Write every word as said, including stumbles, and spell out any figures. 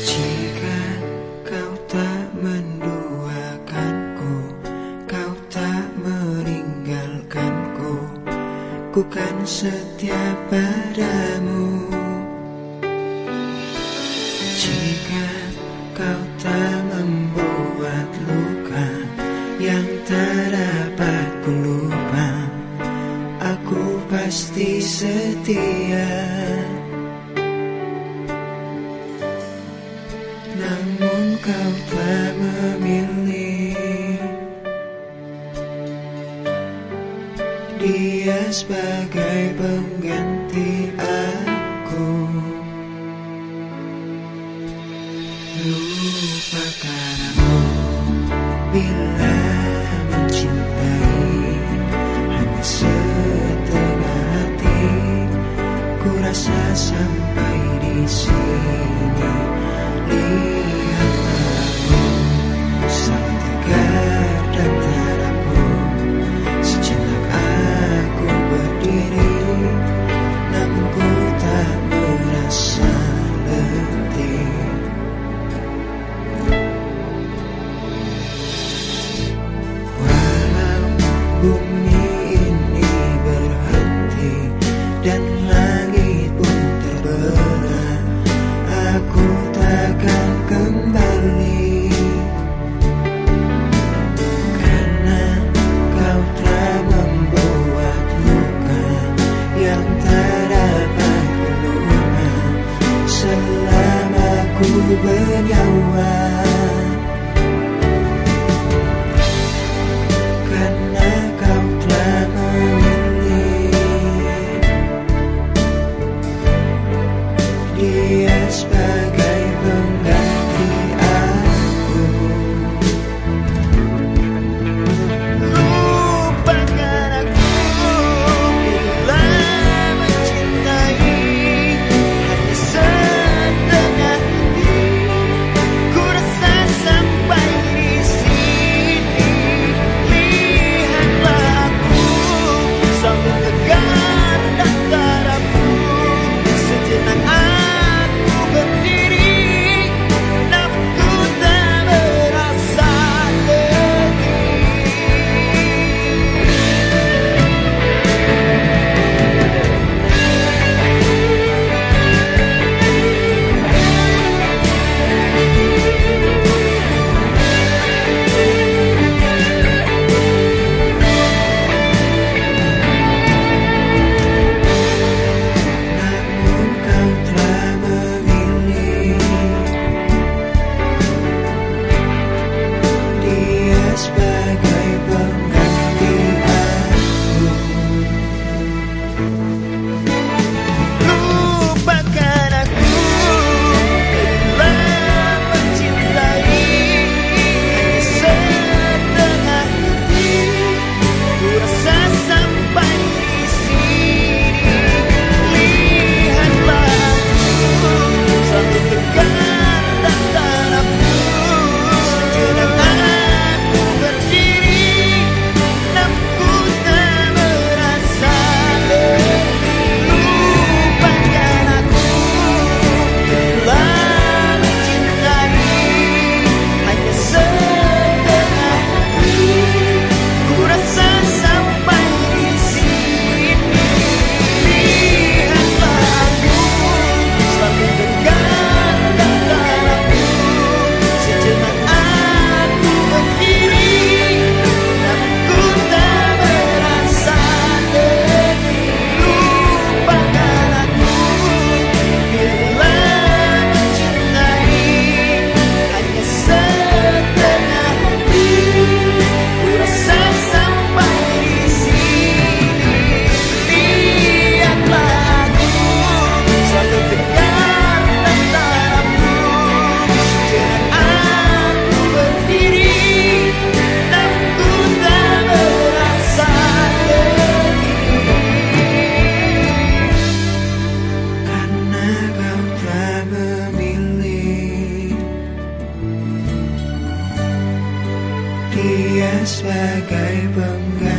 Jika kau tak menduakanku, kau tak meninggalkanku, ku kan setia padamu. Jika kau tak membuat luka yang tak dapat ku lupa, aku pasti setia. Namun kau telah memilih dia sebagai pengganti aku. Lupakan aku bila mencintai hanya setengah hati. Ku rasa sampai di sini, lihatlah aku sangat tegar dan tak rapuh. Sejenak aku berdiri, namun ku tak merasa letih. Walau bumi ini berhenti dan langit pun terbelah, aku takkan kembali. Karena kau telah membuat luka yang tak dapat ku lupa selama ku bernyawa. Karena kau telah memilih dia sebagai pengganti aku. Lupakan aku bila mencintai hanya setengah hati. Ku rasa sampai di sini, lihatlah aku selalu tegar dan tak rapuh. Sejenak aku berdiri, namun ku tak merasa letih. Namun kau telah memilih dia sebagai pengganti aku. Lupakan aku bila mencintai hanya setengah hati. Ku rasa sampai di sini, lihatlah aku selalu tegar dan tak rapuh. Sejenak aku berdiri, namun ku tak merasa letih. Lupakan aku bila mencintai hanya setengah hati. Ku rasa sampai di sini, lihatlah aku selalu tegar dan tak rapuh. Sejenak aku berdiri, namun ku tak merasa letih. Lupakan aku bila mencintai hanya setengah hati. Ku rasa sampai di sini, lihatlah aku selalu tegar dan tak rapuh. Sejenak aku berdiri, namun ku tak merasa letih. Karena kau telah memilih dia sebagai pengganti